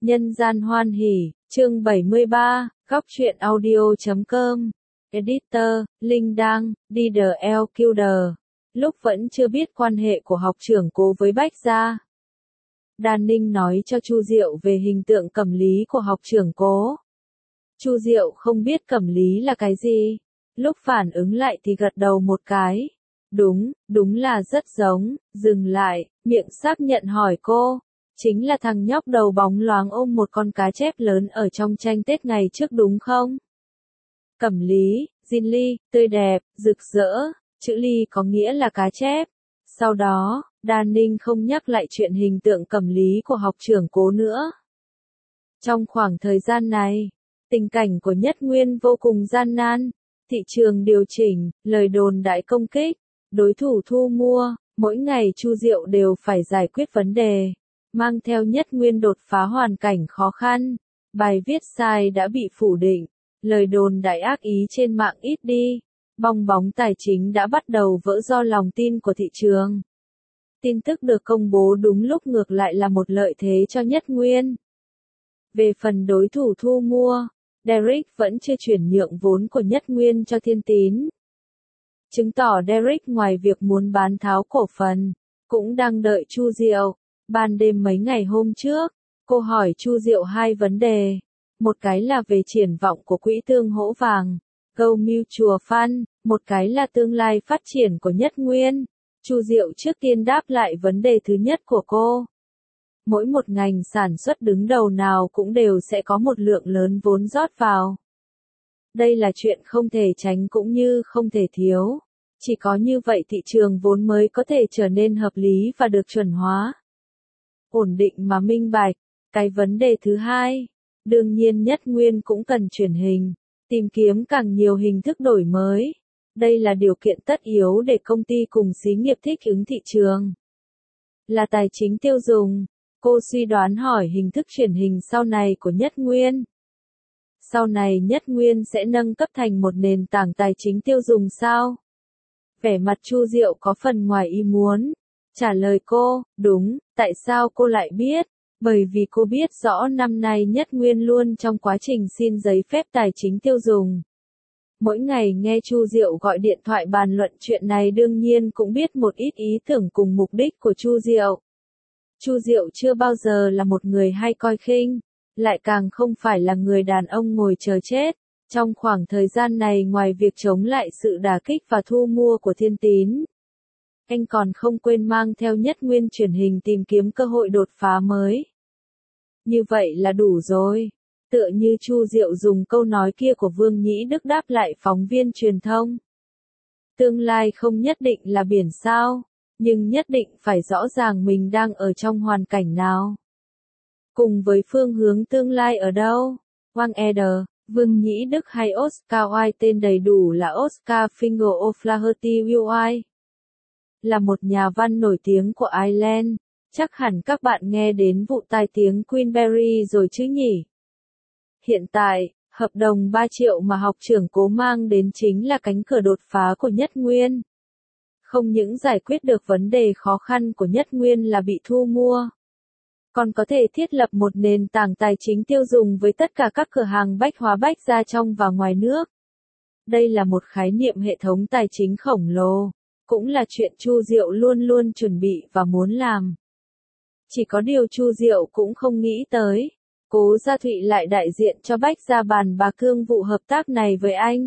Nhân gian hoan hỉ, chương 73, góc truyện audio.com, editor, Linh Đăng, DDLQD. Lúc vẫn chưa biết quan hệ của học trưởng Cố với Bách Gia, Đan Ninh nói cho Chu Diệu về hình tượng cẩm lý của học trưởng Cố. Chu Diệu không biết cẩm lý là cái gì, lúc phản ứng lại thì gật đầu một cái. Đúng là rất giống, dừng lại, miệng xác nhận hỏi cô. Chính là thằng nhóc đầu bóng loáng ôm một con cá chép lớn ở trong tranh Tết ngày trước đúng không? Cẩm lý, Jin Ly, tươi đẹp, rực rỡ, chữ Ly có nghĩa là cá chép. Sau đó, Đan Ninh không nhắc lại chuyện hình tượng cẩm lý của học trưởng Cố nữa. Trong khoảng thời gian này, tình cảnh của Nhất Nguyên vô cùng gian nan, thị trường điều chỉnh, lời đồn đại công kích, đối thủ thu mua, mỗi ngày Chu Diệu đều phải giải quyết vấn đề. Mang theo Nhất Nguyên đột phá hoàn cảnh khó khăn, bài viết sai đã bị phủ định, lời đồn đại ác ý trên mạng ít đi, bong bóng tài chính đã bắt đầu vỡ do lòng tin của thị trường. Tin tức được công bố đúng lúc ngược lại là một lợi thế cho Nhất Nguyên. Về phần đối thủ thu mua, Derrick vẫn chưa chuyển nhượng vốn của Nhất Nguyên cho Thiên Tín. Chứng tỏ Derrick ngoài việc muốn bán tháo cổ phần, cũng đang đợi Chu Diệu. Ban đêm mấy ngày hôm trước, cô hỏi Chu Diệu hai vấn đề. Một cái là về triển vọng của quỹ tương hỗ vàng, Go Mutual Fund, một cái là tương lai phát triển của Nhất Nguyên. Chu Diệu trước tiên đáp lại vấn đề thứ nhất của cô. Mỗi một ngành sản xuất đứng đầu nào cũng đều sẽ có một lượng lớn vốn rót vào. Đây là chuyện không thể tránh cũng như không thể thiếu. Chỉ có như vậy thị trường vốn mới có thể trở nên hợp lý và được chuẩn hóa. Ổn định mà minh bạch. Cái vấn đề thứ hai, đương nhiên Nhất Nguyên cũng cần chuyển hình, tìm kiếm càng nhiều hình thức đổi mới. Đây là điều kiện tất yếu để công ty cùng xí nghiệp thích ứng thị trường. Là tài chính tiêu dùng, cô suy đoán hỏi hình thức chuyển hình sau này của Nhất Nguyên. Sau này Nhất Nguyên sẽ nâng cấp thành một nền tảng tài chính tiêu dùng sao? Vẻ mặt Chu Diệu có phần ngoài ý muốn. Trả lời cô, đúng, tại sao cô lại biết? Bởi vì cô biết rõ năm nay Nhất Nguyên luôn trong quá trình xin giấy phép tài chính tiêu dùng. Mỗi ngày nghe Chu Diệu gọi điện thoại bàn luận chuyện này đương nhiên cũng biết một ít ý tưởng cùng mục đích của Chu Diệu. Chu Diệu chưa bao giờ là một người hay coi khinh, lại càng không phải là người đàn ông ngồi chờ chết. Trong khoảng thời gian này ngoài việc chống lại sự đả kích và thu mua của Thiên Tín, anh còn không quên mang theo Nhất Nguyên chuyển hình tìm kiếm cơ hội đột phá mới. Như vậy là đủ rồi. Tựa như Chu Diệu dùng câu nói kia của Vương Nhĩ Đức đáp lại phóng viên truyền thông. Tương lai không nhất định là biển sao, nhưng nhất định phải rõ ràng mình đang ở trong hoàn cảnh nào. Cùng với phương hướng tương lai ở đâu. Wang Eder, Vương Nhĩ Đức hay Oscar Wilde tên đầy đủ là Oscar Finger O'Flaherty Wilde. Là một nhà văn nổi tiếng của Ireland, chắc hẳn các bạn nghe đến vụ tai tiếng Queenberry rồi chứ nhỉ? Hiện tại, hợp đồng 3 triệu mà học trưởng Cố mang đến chính là cánh cửa đột phá của Nhất Nguyên. Không những giải quyết được vấn đề khó khăn của Nhất Nguyên là bị thu mua, còn có thể thiết lập một nền tảng tài chính tiêu dùng với tất cả các cửa hàng bách hóa Bách Gia trong và ngoài nước. Đây là một khái niệm hệ thống tài chính khổng lồ, cũng là chuyện Chu Diệu luôn luôn chuẩn bị và muốn làm. Chỉ có điều Chu Diệu cũng không nghĩ tới, Cố Gia Thụy lại đại diện cho Bách Gia bàn bạc thương vụ hợp tác này với anh.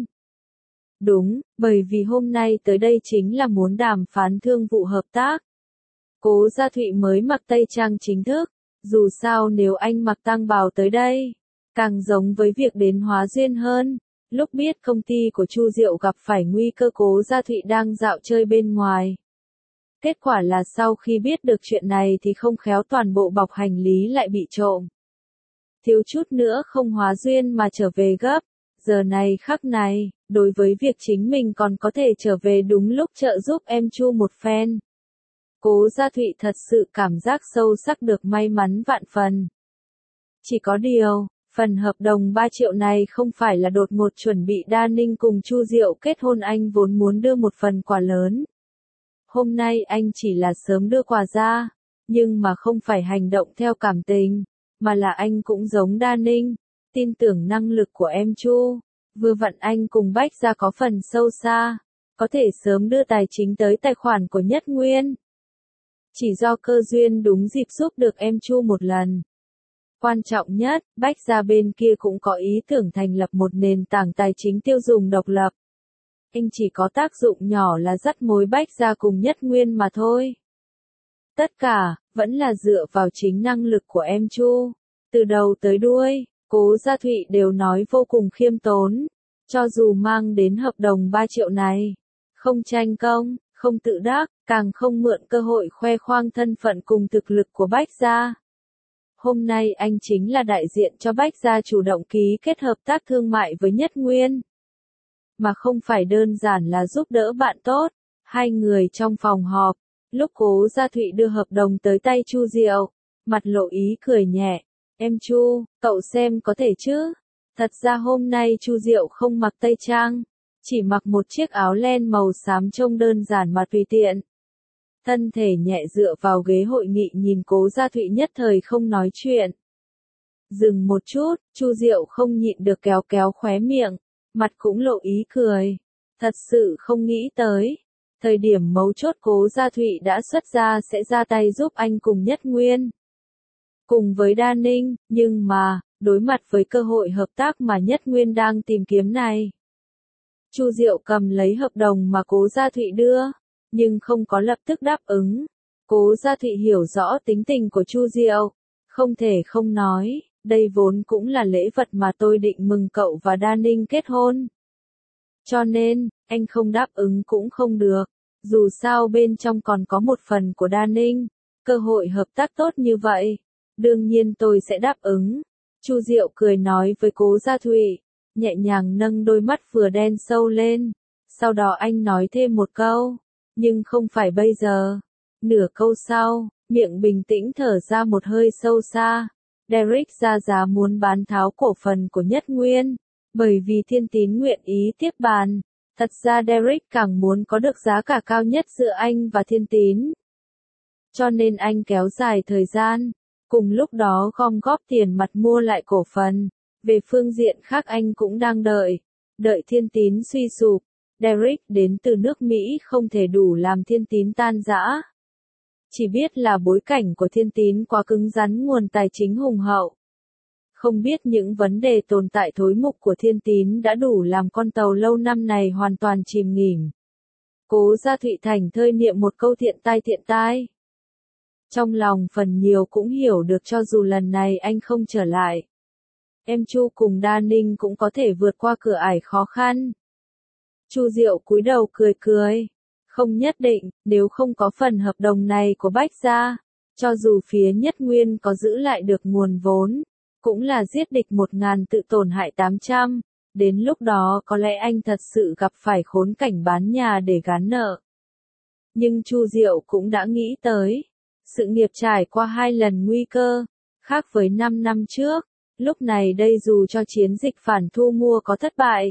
Đúng, bởi vì hôm nay tới đây chính là muốn đàm phán thương vụ hợp tác. Cố Gia Thụy mới mặc tây trang chính thức, dù sao nếu anh mặc tang bào tới đây, càng giống với việc đến hóa duyên hơn. Lúc biết công ty của Chu Diệu gặp phải nguy cơ Cố Gia Thụy đang dạo chơi bên ngoài. Kết quả là sau khi biết được chuyện này thì không khéo toàn bộ bọc hành lý lại bị trộm. Thiếu chút nữa không hóa duyên mà trở về gấp. Giờ này khắc này, đối với việc chính mình còn có thể trở về đúng lúc trợ giúp em Chu một phen. Cố Gia Thụy thật sự cảm giác sâu sắc được may mắn vạn phần. Chỉ có điều, phần hợp đồng 3 triệu này không phải là đột ngột chuẩn bị Đan Ninh cùng Chu Diệu kết hôn, anh vốn muốn đưa một phần quà lớn. Hôm nay anh chỉ là sớm đưa quà ra, nhưng mà không phải hành động theo cảm tình, mà là anh cũng giống Đa Ninh, tin tưởng năng lực của em Chu. Vừa vặn anh cùng Bách Gia có phần sâu xa, có thể sớm đưa tài chính tới tài khoản của Nhất Nguyên. Chỉ do cơ duyên đúng dịp giúp được em Chu một lần. Quan trọng nhất, Bách Gia bên kia cũng có ý tưởng thành lập một nền tảng tài chính tiêu dùng độc lập. Anh chỉ có tác dụng nhỏ là dắt mối Bách Gia cùng Nhất Nguyên mà thôi. Tất cả, vẫn là dựa vào chính năng lực của em Chu. Từ đầu tới đuôi, Cố Gia Thụy đều nói vô cùng khiêm tốn. Cho dù mang đến hợp đồng 3 triệu này, không tranh công, không tự đắc, càng không mượn cơ hội khoe khoang thân phận cùng thực lực của Bách Gia. Hôm nay anh chính là đại diện cho Bách Gia chủ động ký kết hợp tác thương mại với Nhất Nguyên. Mà không phải đơn giản là giúp đỡ bạn tốt. Hai người trong phòng họp, lúc Cố Gia Thụy đưa hợp đồng tới tay Chu Diệu, mặt lộ ý cười nhẹ. Em Chu, cậu xem có thể chứ? Thật ra hôm nay Chu Diệu không mặc tây trang, chỉ mặc một chiếc áo len màu xám trông đơn giản mà tùy tiện. Thân thể nhẹ dựa vào ghế hội nghị nhìn Cố Gia Thụy nhất thời không nói chuyện. Dừng một chút, Chu Diệu không nhịn được kéo kéo khóe miệng, mặt cũng lộ ý cười. Thật sự không nghĩ tới. Thời điểm mấu chốt Cố Gia Thụy đã xuất ra sẽ ra tay giúp anh cùng Nhất Nguyên. Cùng với Đa Ninh, nhưng mà, đối mặt với cơ hội hợp tác mà Nhất Nguyên đang tìm kiếm này. Chu Diệu cầm lấy hợp đồng mà Cố Gia Thụy đưa, nhưng không có lập tức đáp ứng. Cố Gia Thụy hiểu rõ tính tình của Chu Diệu, không thể không nói, đây vốn cũng là lễ vật mà tôi định mừng cậu và Đa Ninh kết hôn. Cho nên, anh không đáp ứng cũng không được, dù sao bên trong còn có một phần của Đa Ninh, cơ hội hợp tác tốt như vậy, đương nhiên tôi sẽ đáp ứng. Chu Diệu cười nói với Cố Gia Thụy, nhẹ nhàng nâng đôi mắt vừa đen sâu lên, sau đó anh nói thêm một câu, nhưng không phải bây giờ. Nửa câu sau, miệng bình tĩnh thở ra một hơi sâu xa. Derek ra giá muốn bán tháo cổ phần của Nhất Nguyên, bởi vì Thiên Tín nguyện ý tiếp bàn. Thật ra Derek càng muốn có được giá cả cao nhất giữa anh và Thiên Tín. Cho nên anh kéo dài thời gian, cùng lúc đó gom góp tiền mặt mua lại cổ phần. Về phương diện khác anh cũng đang đợi Thiên Tín suy sụp. Derek đến từ nước Mỹ không thể đủ làm Thiên Tín tan rã. Chỉ biết là bối cảnh của Thiên Tín quá cứng rắn, nguồn tài chính hùng hậu. Không biết những vấn đề tồn tại thối mục của Thiên Tín đã đủ làm con tàu lâu năm này hoàn toàn chìm nghỉm. Cố Gia Thụy thành thơi niệm một câu thiện tai. Trong lòng phần nhiều cũng hiểu được cho dù lần này anh không trở lại, em Chu cùng Đa Ninh cũng có thể vượt qua cửa ải khó khăn. Chu Diệu cúi đầu cười. Không nhất định, nếu không có phần hợp đồng này của Bách Gia, cho dù phía Nhất Nguyên có giữ lại được nguồn vốn, cũng là giết địch 1000 tự tổn hại 800, đến lúc đó có lẽ anh thật sự gặp phải khốn cảnh bán nhà để gán nợ. Nhưng Chu Diệu cũng đã nghĩ tới, sự nghiệp trải qua 2 lần nguy cơ, khác với 5 năm trước, lúc này đây dù cho chiến dịch phản thu mua có thất bại,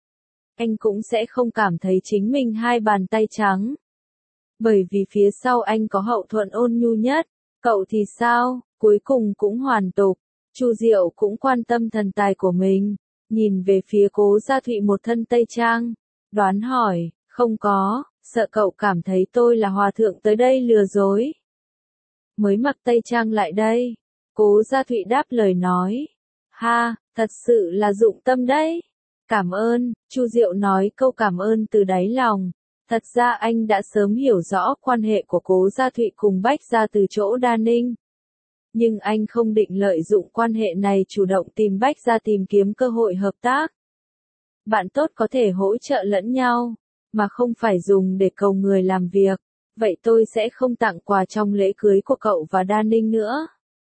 anh cũng sẽ không cảm thấy chính mình hai bàn tay trắng. Bởi vì phía sau anh có hậu thuẫn ôn nhu nhất. Cậu thì sao? Cuối cùng cũng hoàn tục. Chu Diệu cũng quan tâm thần tài của mình. Nhìn về phía Cố Gia Thụy một thân tây trang. Đoán hỏi, không có, sợ cậu cảm thấy tôi là hòa thượng tới đây lừa dối. Mới mặc tây trang lại đây. Cố Gia Thụy đáp lời nói. Ha, thật sự là dụng tâm đấy. Cảm ơn, Chu Diệu nói câu cảm ơn từ đáy lòng. Thật ra anh đã sớm hiểu rõ quan hệ của Cố Gia Thụy cùng Bách Gia từ chỗ Đa Ninh. Nhưng anh không định lợi dụng quan hệ này chủ động tìm Bách Gia tìm kiếm cơ hội hợp tác. Bạn tốt có thể hỗ trợ lẫn nhau, mà không phải dùng để cầu người làm việc. Vậy tôi sẽ không tặng quà trong lễ cưới của cậu và Đa Ninh nữa.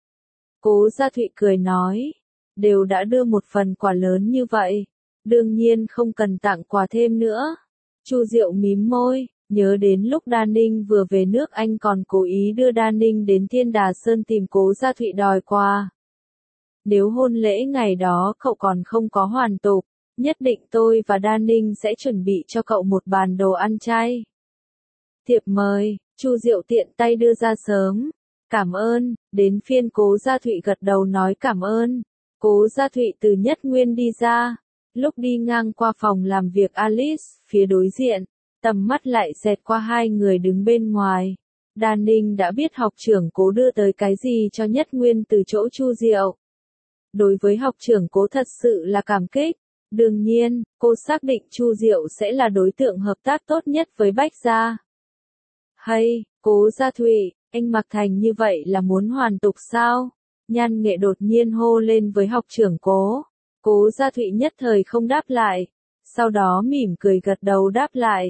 Cố Gia Thụy cười nói, đều đã đưa một phần quà lớn như vậy. Đương nhiên không cần tặng quà thêm nữa. Chu Diệu mím môi, nhớ đến lúc Đa Ninh vừa về nước anh còn cố ý đưa Đa Ninh đến Thiên Đà Sơn tìm Cố Gia Thụy đòi quà. Nếu hôn lễ ngày đó cậu còn không có hoàn tục, nhất định tôi và Đa Ninh sẽ chuẩn bị cho cậu một bàn đồ ăn chay. Thiệp mời, Chu Diệu tiện tay đưa ra sớm. Cảm ơn, đến phiên Cố Gia Thụy gật đầu nói cảm ơn. Cố Gia Thụy từ Nhất Nguyên đi ra. Lúc đi ngang qua phòng làm việc Alice, phía đối diện, tầm mắt lại xẹt qua hai người đứng bên ngoài. Đa Ninh đã biết học trưởng Cố đưa tới cái gì cho Nhất Nguyên từ chỗ Chu Diệu. Đối với học trưởng Cố thật sự là cảm kích. Đương nhiên, cô xác định Chu Diệu sẽ là đối tượng hợp tác tốt nhất với Bách Gia. Hay, Cố Gia Thụy, anh mặc thành như vậy là muốn hoàn tục sao? Nhan Nghệ đột nhiên hô lên với học trưởng Cố. Cố Gia Thụy nhất thời không đáp lại. Sau đó mỉm cười gật đầu đáp lại.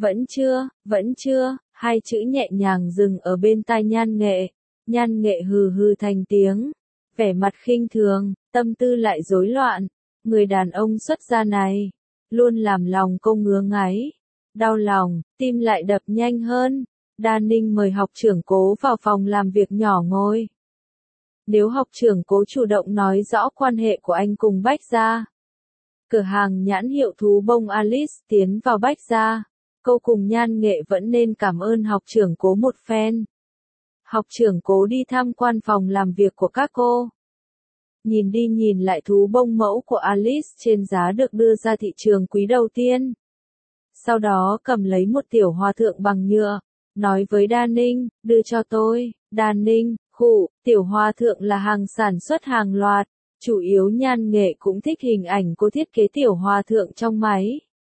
Vẫn chưa, hai chữ nhẹ nhàng dừng ở bên tai Nhan Nghệ. Nhan Nghệ hừ hừ thành tiếng. Vẻ mặt khinh thường, tâm tư lại rối loạn. Người đàn ông xuất gia này, luôn làm lòng cô ngứa ngáy. Đau lòng, tim lại đập nhanh hơn. Đa Ninh mời học trưởng Cố vào phòng làm việc nhỏ ngồi. Nếu học trưởng Cố chủ động nói rõ quan hệ của anh cùng Bách Gia. Cửa hàng nhãn hiệu thú bông Alice tiến vào Bách Gia. Cô cùng Nhan Nghệ vẫn nên cảm ơn học trưởng Cố một phen. Học trưởng Cố đi tham quan phòng làm việc của các cô. Nhìn đi nhìn lại thú bông mẫu của Alice trên giá được đưa ra thị trường quý đầu tiên. Sau đó cầm lấy một tiểu hòa thượng bằng nhựa. Nói với Đa Ninh, đưa cho tôi. Đa Ninh, tiểu hòa thượng là hàng sản xuất hàng loạt. Chủ yếu Nhan Nghệ cũng thích hình ảnh cô thiết kế tiểu hòa thượng trong máy.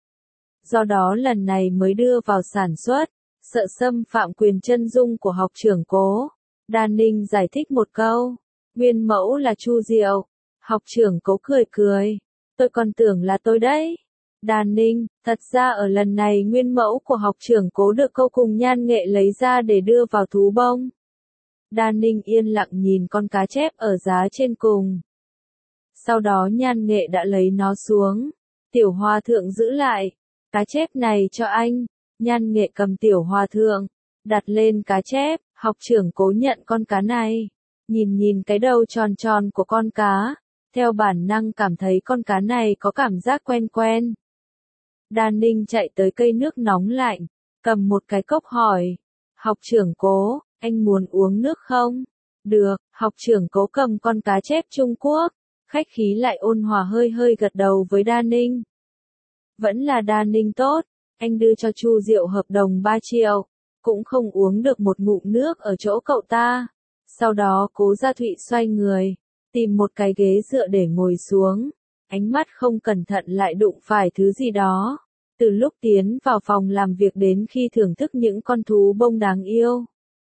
Do đó lần này mới đưa vào sản xuất. Sợ xâm phạm quyền chân dung của học trưởng Cố. Đa Ninh giải thích một câu. Nguyên mẫu là Chu Diệu. Học trưởng Cố cười cười. Tôi còn tưởng là tôi đấy. Đa Ninh, thật ra ở lần này nguyên mẫu của học trưởng Cố được cô cùng Nhan Nghệ lấy ra để đưa vào thú bông. Đa Ninh yên lặng nhìn con cá chép ở giá trên cùng. Sau đó Nhan Nghệ đã lấy nó xuống. Tiểu hòa thượng giữ lại. Cá chép này cho anh. Nhan Nghệ cầm tiểu hòa thượng. Đặt lên cá chép. Học trưởng Cố nhận con cá này. Nhìn cái đầu tròn tròn của con cá. Theo bản năng cảm thấy con cá này có cảm giác quen quen. Đa Ninh chạy tới cây nước nóng lạnh. Cầm một cái cốc hỏi. Học trưởng Cố, anh muốn uống nước không? Được, học trưởng Cố cầm con cá chép Trung Quốc. Khách khí lại ôn hòa hơi hơi gật đầu với Đa Ninh. Vẫn là Đa Ninh tốt. Anh đưa cho Chu Diệu hợp đồng 3 triệu. Cũng không uống được một ngụm nước ở chỗ cậu ta. Sau đó Cố Gia Thụy xoay người. Tìm một cái ghế dựa để ngồi xuống. Ánh mắt không cẩn thận lại đụng phải thứ gì đó. Từ lúc tiến vào phòng làm việc đến khi thưởng thức những con thú bông đáng yêu.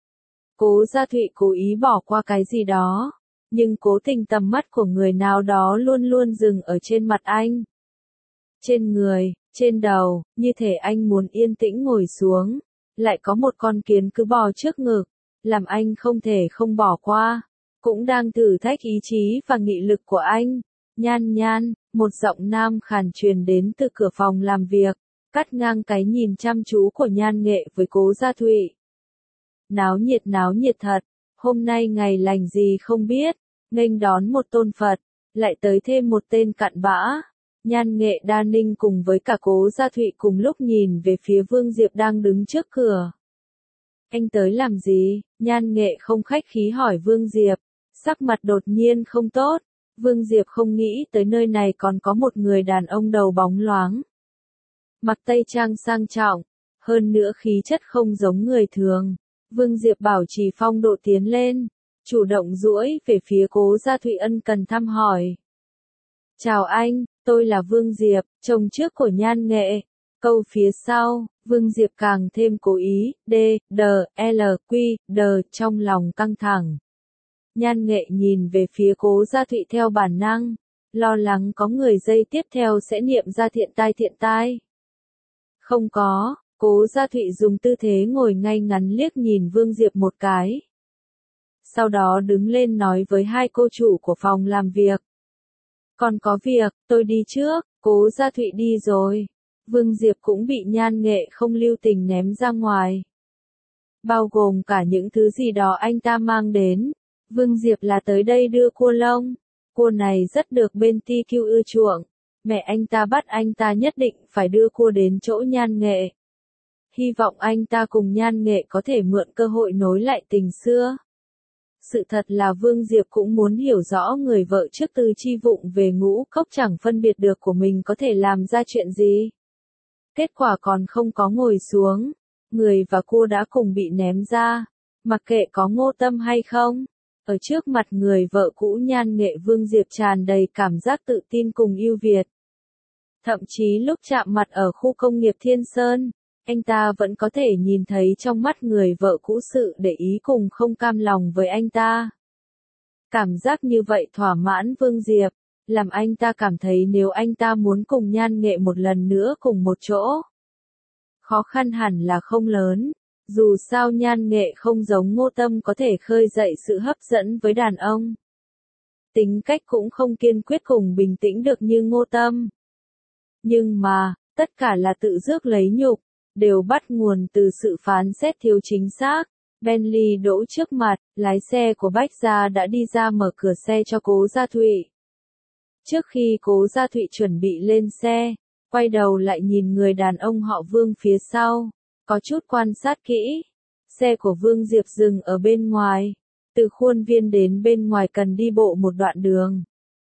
Cố Gia Thụy cố ý bỏ qua cái gì đó. Nhưng cố tình tầm mắt của người nào đó luôn luôn dừng ở trên mặt anh. Trên người, trên đầu, như thể anh muốn yên tĩnh ngồi xuống. Lại có một con kiến cứ bò trước ngực. Làm anh không thể không bỏ qua. Cũng đang thử thách ý chí và nghị lực của anh. Nhan, một giọng nam khàn truyền đến từ cửa phòng làm việc, cắt ngang cái nhìn chăm chú của Nhan Nghệ với Cố Gia Thụy. Náo nhiệt thật, hôm nay ngày lành gì không biết, nghênh đón một tôn Phật, lại tới thêm một tên cặn bã. Nhan Nghệ Đa Ninh cùng với cả Cố Gia Thụy cùng lúc nhìn về phía Vương Diệp đang đứng trước cửa. Anh tới làm gì? Nhan Nghệ không khách khí hỏi Vương Diệp, sắc mặt đột nhiên không tốt. Vương Diệp không nghĩ tới nơi này còn có một người đàn ông đầu bóng loáng. Mặc tây trang sang trọng, hơn nữa khí chất không giống người thường. Vương Diệp bảo trì phong độ tiến lên, chủ động duỗi về phía Cố Gia Thụy ân cần thăm hỏi. Chào anh, tôi là Vương Diệp, chồng trước của Nhan Nghệ. Câu phía sau, Vương Diệp càng thêm cố ý, trong lòng căng thẳng. Nhan Nghệ nhìn về phía Cố Gia Thụy theo bản năng, lo lắng có người dây tiếp theo sẽ niệm ra thiện tai. Không có, Cố Gia Thụy dùng tư thế ngồi ngay ngắn liếc nhìn Vương Diệp một cái. Sau đó đứng lên nói với hai cô chủ của phòng làm việc. Còn có việc, tôi đi trước. Cố Gia Thụy đi rồi. Vương Diệp cũng bị Nhan Nghệ không lưu tình ném ra ngoài. Bao gồm cả những thứ gì đó anh ta mang đến. Vương Diệp là tới đây đưa cua lông. Cua này rất được bên TQ ưa chuộng. Mẹ anh ta bắt anh ta nhất định phải đưa cua đến chỗ Nhan Nghệ. Hy vọng anh ta cùng Nhan Nghệ có thể mượn cơ hội nối lại tình xưa. Sự thật là Vương Diệp cũng muốn hiểu rõ người vợ trước Tư Chi Vụng về Ngũ Cốc chẳng phân biệt được của mình có thể làm ra chuyện gì. Kết quả còn không có ngồi xuống, người và cô đã cùng bị ném ra, mặc kệ có Ngô Tâm hay không. Ở trước mặt người vợ cũ nhan nghệ Vương Diệp tràn đầy cảm giác tự tin cùng ưu việt. Thậm chí lúc chạm mặt ở khu công nghiệp Thiên Sơn, anh ta vẫn có thể nhìn thấy trong mắt người vợ cũ sự để ý cùng không cam lòng với anh ta. Cảm giác như vậy thỏa mãn Vương Diệp, làm anh ta cảm thấy nếu anh ta muốn cùng nhan nghệ một lần nữa cùng một chỗ, khó khăn hẳn là không lớn. Dù sao nhan nghệ không giống Ngô Tâm có thể khơi dậy sự hấp dẫn với đàn ông. Tính cách cũng không kiên quyết cùng bình tĩnh được như Ngô Tâm. Nhưng mà, tất cả là tự rước lấy nhục, đều bắt nguồn từ sự phán xét thiếu chính xác. Bentley đỗ trước mặt, lái xe của Bách Gia đã đi ra mở cửa xe cho Cố Gia Thụy. Trước khi Cố Gia Thụy chuẩn bị lên xe, quay đầu lại nhìn người đàn ông họ Vương phía sau, có chút quan sát kỹ. Xe của Vương Diệp dừng ở bên ngoài, từ khuôn viên đến bên ngoài cần đi bộ một đoạn đường.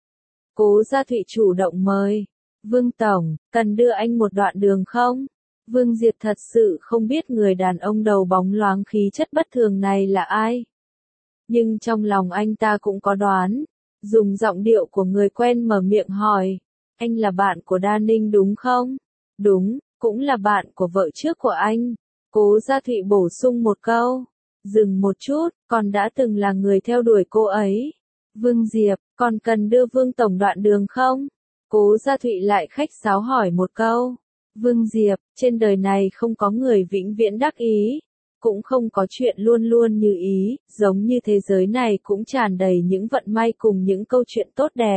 Cố Gia Thụy chủ động mời, Vương Tổng, cần đưa anh một đoạn đường không? Vương Diệp thật sự không biết người đàn ông đầu bóng loáng khí chất bất thường này là ai. Nhưng trong lòng anh ta cũng có đoán, dùng giọng điệu của người quen mở miệng hỏi, anh là bạn của Đa Ninh đúng không? Đúng, cũng là bạn của vợ trước của anh. Cố Gia Thụy bổ sung một câu, dừng một chút, còn đã từng là người theo đuổi cô ấy. Vương Diệp, còn cần đưa Vương Tổng đoạn đường không? Cố Gia Thụy lại khách sáo hỏi một câu. Vương Diệp, trên đời này không có người vĩnh viễn đắc ý, cũng không có chuyện luôn luôn như ý, giống như thế giới này cũng tràn đầy những vận may cùng những câu chuyện tốt đẹp.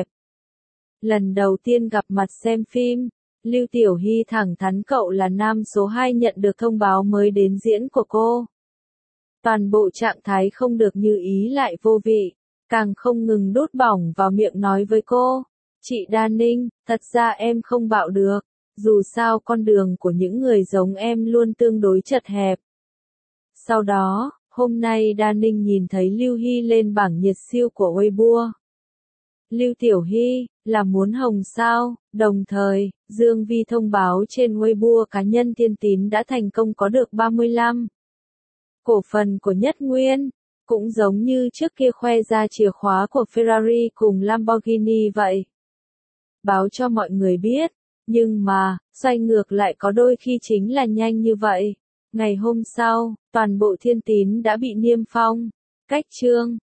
Lần đầu tiên gặp mặt xem phim, Lưu Tiểu Hy thẳng thắn cậu là nam số 2 nhận được thông báo mới đến diễn của cô. Toàn bộ trạng thái không được như ý lại vô vị, càng không ngừng đút bỏng vào miệng nói với cô. Chị Đa Ninh, thật ra em không bạo được, dù sao con đường của những người giống em luôn tương đối chật hẹp. Sau đó, hôm nay Đa Ninh nhìn thấy Lưu Hy lên bảng nhiệt siêu của Weibo. Lưu Tiểu Hy, là muốn hồng sao? Đồng thời, Dương Vi thông báo trên Weibo cá nhân Tiên Tín đã thành công có được 35 cổ phần của Nhất Nguyên, cũng giống như trước kia khoe ra chìa khóa của Ferrari cùng Lamborghini vậy. Báo cho mọi người biết, nhưng mà, xoay ngược lại có đôi khi chính là nhanh như vậy. Ngày hôm sau, toàn bộ Thiên Tín đã bị niêm phong. Cách chương